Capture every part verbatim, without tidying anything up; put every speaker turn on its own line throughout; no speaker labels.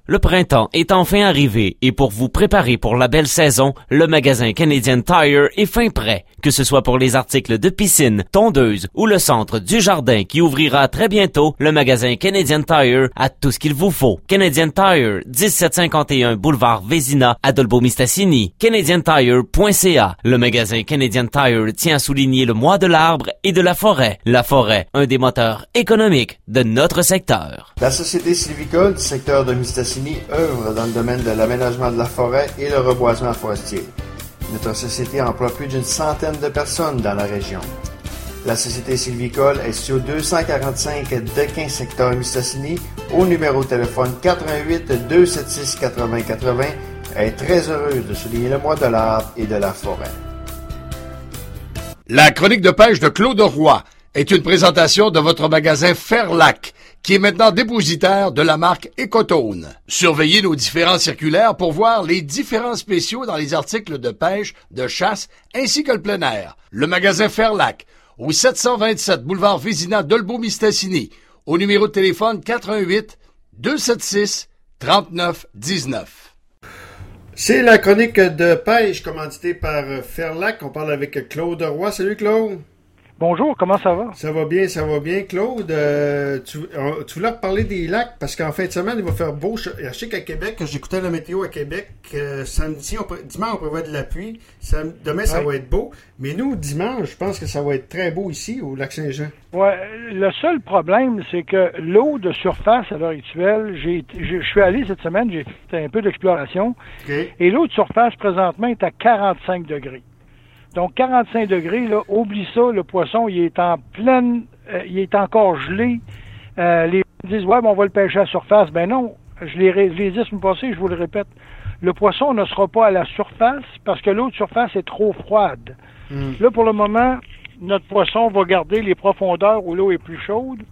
Le printemps est enfin arrivé et pour vous préparer pour la belle saison, le magasin Canadian Tire est fin prêt. Que ce soit pour les articles de piscine, tondeuse ou le centre du jardin qui ouvrira très bientôt, le magasin Canadian Tire a tout ce qu'il vous faut. Canadian Tire, dix-sept cinquante et un boulevard Vézina à Dolbeau-Mistassini. canadian tire point c a. Le magasin Canadian Tire tient à souligner le mois de l'arbre et de la forêt. La forêt, un des moteurs économiques de notre secteur.
La Société sylvicole du secteur de Mistassini œuvre dans le domaine de l'aménagement de la forêt et le reboisement forestier. Notre société emploie plus d'une centaine de personnes dans la région. La Société sylvicole est située au deux cent quarante-cinq Dequin, secteur Mistassini, au numéro de téléphone quatre un huit, deux sept six, quatre zéro quatre zéro. Elle est très heureuse de souligner le mois de l'arbre et de la forêt.
La chronique de pêche de Claude Roy est une présentation de votre magasin Fairlac, qui est maintenant dépositaire de la marque Ecotone. Surveillez nos différents circulaires pour voir les différents spéciaux dans les articles de pêche, de chasse, ainsi que le plein air. Le magasin Fairlac, au sept cent vingt-sept boulevard Vézina Dolbeau-Mistassini, au numéro de téléphone quatre un huit, deux sept six, trois neuf un neuf.
C'est la chronique de pêche commanditée par Fairlac. On parle avec Claude Roy. Salut Claude.
Bonjour, comment ça va?
Ça va bien, ça va bien. Claude, euh, tu, euh, tu voulais reparler des lacs parce qu'en fin de semaine, il va faire beau. Je, je sais qu'à Québec, j'écoutais la météo à Québec, euh, samedi, on, dimanche, on prévoit de la pluie. Sam, demain, ça ouais. va être beau. Mais nous, dimanche, je pense que ça va être très beau ici, au lac Saint-Jean.
Ouais, le seul problème, c'est que l'eau de surface à l'heure actuelle, j'ai, je suis allé cette semaine, j'ai fait un peu d'exploration. Okay. Et l'eau de surface, présentement, est à quarante-cinq degrés. Donc, quarante-cinq degrés, là, oublie ça, le poisson, il est en pleine, euh, il est encore gelé. Euh, les gens disent, ouais, ben, on va le pêcher à la surface. Ben non, je l'ai, je l'ai dit la semaine passée, je vous le répète. Le poisson ne sera pas à la surface parce que l'eau de surface est trop froide. Mm. Là, pour le moment, notre poisson va garder les profondeurs où l'eau est plus chaude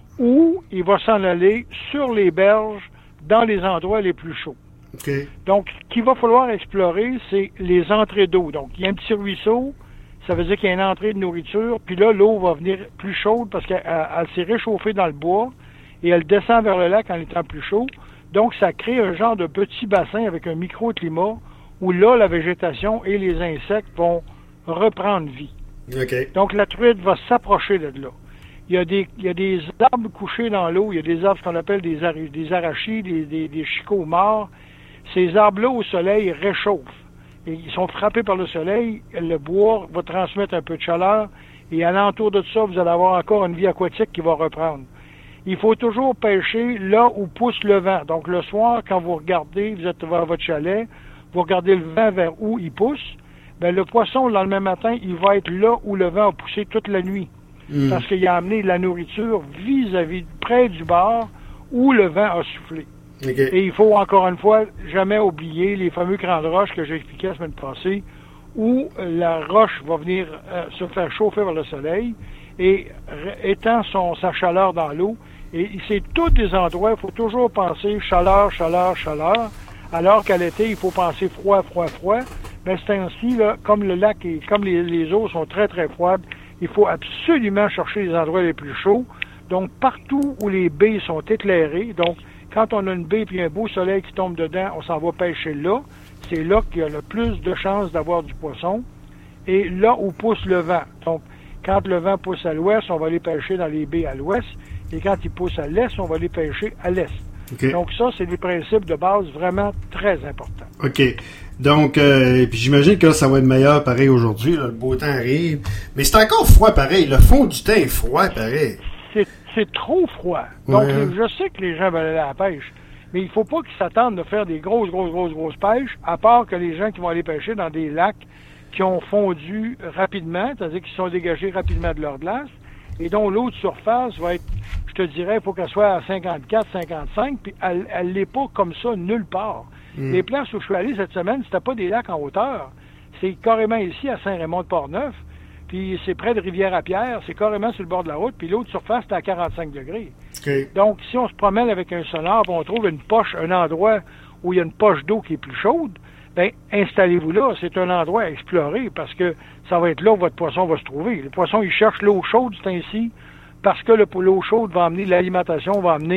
ou il va s'en aller sur les berges dans les endroits les plus chauds.
Okay.
Donc, ce qu'il va falloir explorer, c'est les entrées d'eau. Donc, il y a un petit ruisseau, ça veut dire qu'il y a une entrée de nourriture, puis là, l'eau va venir plus chaude parce qu'elle elle s'est réchauffée dans le bois et elle descend vers le lac en étant plus chaud. Donc, ça crée un genre de petit bassin avec un microclimat où là, la végétation et les insectes vont reprendre vie.
Okay.
Donc, la truite va s'approcher de là. Il y a des, il y a des arbres couchés dans l'eau, il y a des arbres qu'on appelle des, ar- des arachides, des, des, des chicots morts. Ces arbres-là, au soleil, réchauffent. Et ils sont frappés par le soleil. Le bois va transmettre un peu de chaleur. Et alentour de ça, vous allez avoir encore une vie aquatique qui va reprendre. Il faut toujours pêcher là où pousse le vent. Donc, le soir, quand vous regardez, vous êtes devant votre chalet, vous regardez le vent vers où il pousse, bien, le poisson, le lendemain matin, il va être là où le vent a poussé toute la nuit. Mmh. Parce qu'il a amené de la nourriture vis-à-vis, près du bord, où le vent a soufflé.
Okay.
Et il faut, encore une fois, jamais oublier les fameux crans de roche que j'ai expliqué la semaine passée, où la roche va venir euh, se faire chauffer par le soleil et étend son, sa chaleur dans l'eau. Et c'est tous des endroits, il faut toujours penser chaleur, chaleur, chaleur, alors qu'à l'été, il faut penser froid, froid, froid. Mais c'est ainsi, là, comme le lac et comme les, les eaux sont très, très froides, il faut absolument chercher les endroits les plus chauds. Donc, partout où les baies sont éclairées, donc, quand on a une baie et un beau soleil qui tombe dedans, on s'en va pêcher là. C'est là qu'il y a le plus de chances d'avoir du poisson. Et là où pousse le vent. Donc, quand le vent pousse à l'ouest, on va aller pêcher dans les baies à l'ouest. Et quand il pousse à l'est, on va aller pêcher à l'est.
Okay.
Donc ça, c'est des principes de base vraiment très importants.
OK. Donc, euh, puis j'imagine que là, ça va être meilleur pareil aujourd'hui. Là, le beau temps arrive. Mais c'est encore froid pareil. Le fond du temps est froid pareil.
C'est, c'est trop froid. Donc,
ouais.
je sais que les gens veulent aller à la pêche. Mais il faut pas qu'ils s'attendent de faire des grosses, grosses, grosses, grosses pêches, à part que les gens qui vont aller pêcher dans des lacs qui ont fondu rapidement, c'est-à-dire qui sont dégagés rapidement de leur glace, et dont l'eau de surface va être, je te dirais, il faut qu'elle soit à cinquante-quatre, cinquante-cinq, puis elle, elle l'est pas comme ça nulle part. Mm. Les places où je suis allé cette semaine, c'était pas des lacs en hauteur. C'est carrément ici, à Saint-Raymond-de-Port-Neuf, puis c'est près de Rivière-à-Pierre, c'est carrément sur le bord de la route, puis l'eau de surface, c'est à quarante-cinq degrés.
Okay.
Donc, si on se promène avec un sonar, on trouve une poche, un endroit où il y a une poche d'eau qui est plus chaude, bien, installez-vous là. C'est un endroit à explorer parce que ça va être là où votre poisson va se trouver. Le poisson, il cherche l'eau chaude, c'est ainsi, parce que le, l'eau chaude va amener l'alimentation, va amener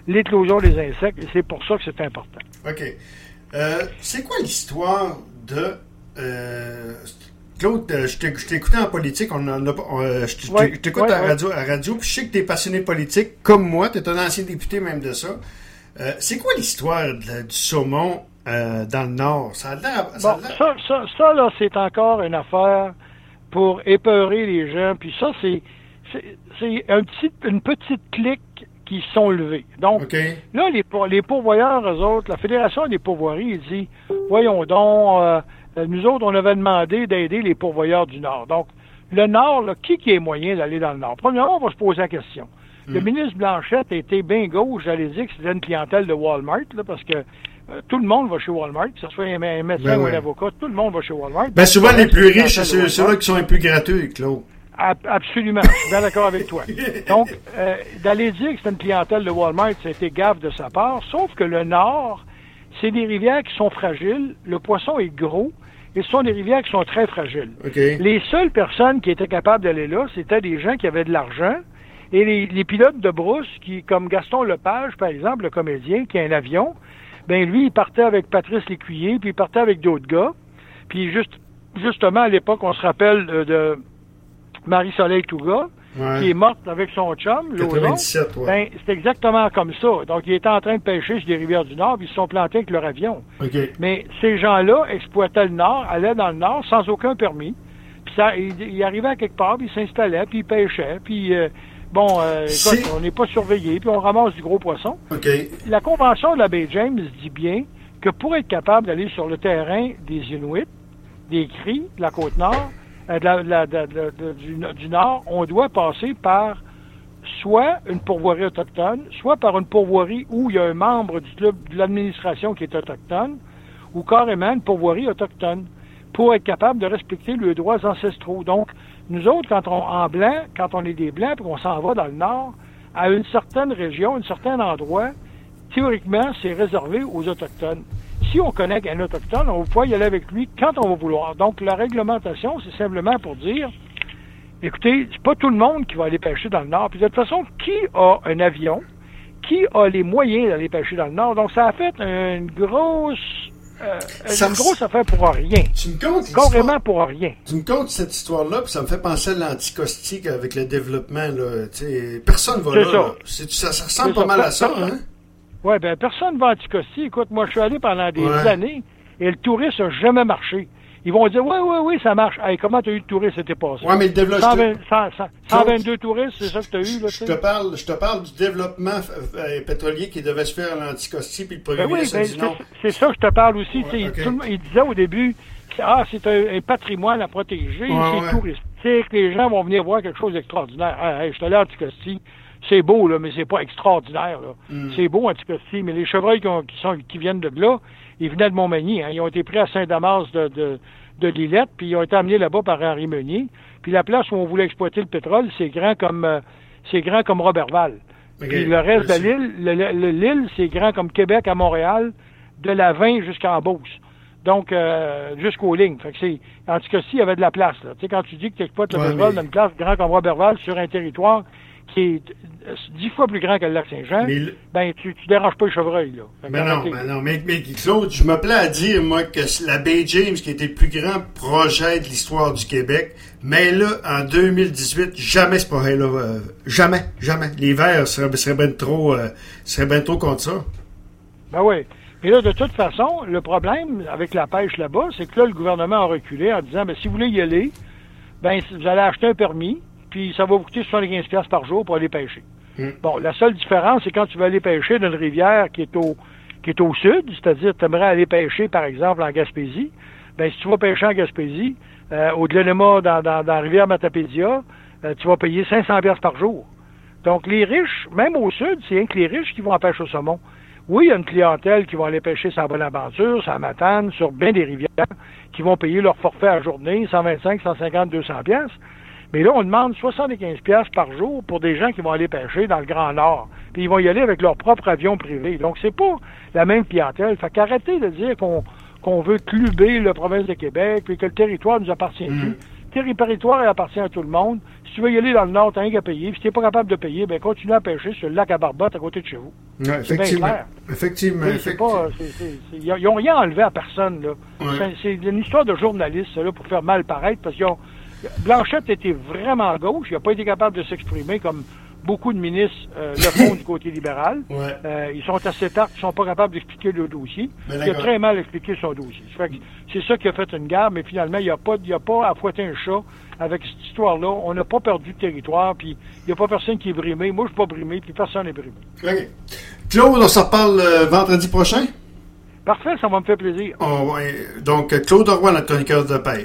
l'éclosion des insectes, et c'est pour ça que c'est important.
OK. Euh, c'est quoi l'histoire de... Euh, Claude, euh, je t'ai écouté en politique, on en a, on, euh, je t'écoute
ouais,
à,
ouais.
radio, à radio, puis je sais que tu es passionné de politique, comme moi, tu es un ancien député même de ça. Euh, c'est quoi l'histoire de, du saumon euh, dans le Nord? Ça a l'air...
Ça, bon, ça, ça, ça, là, c'est encore une affaire pour épeurer les gens, puis ça, c'est, c'est, c'est un petit, une petite clique qui sont levés. Donc,
okay.
là, les, les pourvoyeurs, eux autres, la Fédération des pourvoiries, il dit, voyons donc, euh, nous autres, on avait demandé d'aider les pourvoyeurs du Nord. Donc, le Nord, là, qui, qui est moyen d'aller dans le Nord? Premièrement, on va se poser la question. Mm. Le ministre Blanchette était bien gauche, j'allais dire que c'était une clientèle de Walmart, là, parce que euh, tout le monde va chez Walmart, que ce soit un, un médecin
ben
ou
ouais.
un avocat, tout le monde va chez Walmart.
Ben souvent, les plus riches, c'est ceux-là qui sont les plus gratuits, Claude.
Absolument, je suis bien d'accord avec toi. Donc, euh, d'aller dire que c'est une clientèle de Walmart, c'était gaffe de sa part, sauf que le Nord, c'est des rivières qui sont fragiles, le poisson est gros, et ce sont des rivières qui sont très fragiles.
Okay.
Les seules personnes qui étaient capables d'aller là, c'était des gens qui avaient de l'argent, et les, les pilotes de brousse, qui, comme Gaston Lepage, par exemple, le comédien, qui a un avion, ben lui, il partait avec Patrice Lécuyer, puis il partait avec d'autres gars, puis juste, justement, à l'époque, on se rappelle de... de Marie-Soleil Touga,
ouais.
qui est morte avec son chum,
quatre-vingt-dix-sept, ouais.
Ben, c'est exactement comme ça. Donc, ils étaient en train de pêcher sur les rivières du Nord, puis ils se sont plantés avec leur avion.
Okay.
Mais ces gens-là exploitaient le Nord, allaient dans le Nord sans aucun permis. Puis ça, ils, ils arrivaient à quelque part, puis ils s'installaient, puis ils pêchaient, puis euh, bon, euh, écoute, on n'est pas surveillé, puis on ramasse du gros poisson.
Okay.
La Convention de la baie James dit bien que pour être capable d'aller sur le terrain des Inuits, des Cris, de la Côte-Nord, De la, de la, de, de, de, du, du Nord, on doit passer par soit une pourvoirie autochtone, soit par une pourvoirie où il y a un membre du club de l'administration qui est autochtone, ou carrément une pourvoirie autochtone, pour être capable de respecter leurs droits ancestraux. Donc, nous autres, quand on en blanc, quand on est des Blancs, puis qu'on s'en va dans le Nord, à une certaine région, un certain endroit, théoriquement, c'est réservé aux Autochtones. Si on connaît un Autochtone, on va pouvoir y aller avec lui quand on va vouloir. Donc, la réglementation, c'est simplement pour dire, écoutez, c'est pas tout le monde qui va aller pêcher dans le Nord. Puis de toute façon, qui a un avion? Qui a les moyens d'aller pêcher dans le Nord? Donc, ça a fait une grosse... Euh,
ça
une
me...
grosse affaire pour rien.
Tu me comptes
Carrément pour rien.
Tu me comptes cette histoire-là, puis ça me fait penser à l'anticaustique avec le développement. Là, personne va là.
Ça.
là. C'est, ça, ça ressemble pas mal à ça. Hein?
Oui, bien, personne ne va à Anticosti. Écoute, moi, je suis allé pendant des
ouais.
années et le tourisme n'a jamais marché. Ils vont dire, oui, oui, oui, ça marche. Hey, comment tu as eu de touristes c'était passé?
Oui, mais le développement...
cent vingt, cent, cent, cent vingt-deux touristes, c'est ça que tu as eu, là,
je te parle, je te parle du développement euh, pétrolier qui devait se faire à l'Anticosti, puis le premier
ben oui,
ministre
ben,
a dit non.
C'est, c'est ça que je te parle aussi.
Ouais, okay.
il, il disait au début, ah, c'est un, un patrimoine à protéger,
ouais,
c'est
ouais.
touristique, les gens vont venir voir quelque chose d'extraordinaire. Hey, hey, je suis allé à Anticosti. C'est beau, là, mais c'est pas extraordinaire, là. Mm. C'est beau, Anticosti, mais les chevreuils qui, ont, qui, sont, qui viennent de là, ils venaient de Montmagny, hein. Ils ont été pris à Saint-Damas de, de, de Lillette, puis ils ont été amenés là-bas par Henri Meunier. Puis la place où on voulait exploiter le pétrole, c'est grand comme euh, c'est grand comme Robertval. Okay. Puis le reste Merci. de l'île, le, le, l'île, c'est grand comme Québec à Montréal, de la Vin jusqu'en Beauce. Donc, euh, jusqu'aux lignes. Fait que c'est, Anticosti, il y avait de la place, là. Tu sais, quand tu dis que tu exploites le ouais, pétrole mais... dans une place grand comme Roberval sur un territoire qui est dix fois plus grand que le lac Saint-Jean, le... ben tu, tu déranges pas les chevreuils, là.
Ben non, ben non, mais, mais Claude, je me plais à dire, moi, que la baie James, qui était le plus grand projet de l'histoire du Québec, mais là, en deux mille dix-huit, jamais ce projet-là, euh, jamais, jamais. Les Verts seraient, seraient bien trop, euh, seraient bien trop contre ça.
Ben oui. Et là, de toute façon, le problème avec la pêche là-bas, c'est que là, le gouvernement a reculé en disant, ben si vous voulez y aller, ben vous allez acheter un permis, puis ça va vous coûter soixante-quinze dollars par jour pour aller pêcher. Mm. Bon, la seule différence, c'est quand tu vas aller pêcher dans une rivière qui est au qui est au sud, c'est-à-dire tu aimerais aller pêcher, par exemple, en Gaspésie, ben si tu vas pêcher en Gaspésie, euh, au Glenema, dans, dans, dans la rivière Matapédia, euh, tu vas payer cinq cents dollars par jour. Donc, les riches, même au sud, c'est rien que les riches qui vont en pêcher au saumon. Oui, il y a une clientèle qui va aller pêcher sur Bonaventure, sur Matane, sur bien des rivières, qui vont payer leur forfait à la journée, cent vingt-cinq, cent cinquante, deux cents dollars. Mais là, on demande soixante-quinze dollars par jour pour des gens qui vont aller pêcher dans le Grand Nord. Puis ils vont y aller avec leur propre avion privé. Donc, c'est pas la même clientèle. Fait qu'arrêtez de dire qu'on qu'on veut cluber la province de Québec, puis que le territoire nous appartient plus. Mmh. territoire appartient à tout le monde. Si tu veux y aller dans le nord, t'as rien qu'à payer. Puis si t'es pas capable de payer, ben continue à pêcher sur le lac à Barbotte à côté de chez vous.
Ouais, effectivement.
Effectivement.
Effectivement. effectivement.
Ils n'ont rien enlevé à personne, là.
Ouais.
C'est, c'est une histoire de journaliste, ça, là, pour faire mal paraître, parce qu'ils ont... Blanchette était vraiment à gauche. Il n'a pas été capable de s'exprimer comme beaucoup de ministres euh, le font du côté libéral.
Ouais.
Euh, ils sont assez tard, ils sont pas capables d'expliquer le dossier.
Mais
il a très mal expliqué son dossier. Fait que c'est ça qui a fait une guerre, mais finalement, il n'y a pas, il y a pas à fouetter un chat avec cette histoire-là. On n'a pas perdu de territoire, puis il n'y a pas personne qui est brimé. Moi, je suis pas brimé, puis personne n'est brimé.
OK. Claude, on s'en reparle euh, vendredi prochain?
Parfait, ça va me faire plaisir.
On, ouais, donc, Claude Roy, notre chroniqueur de paix.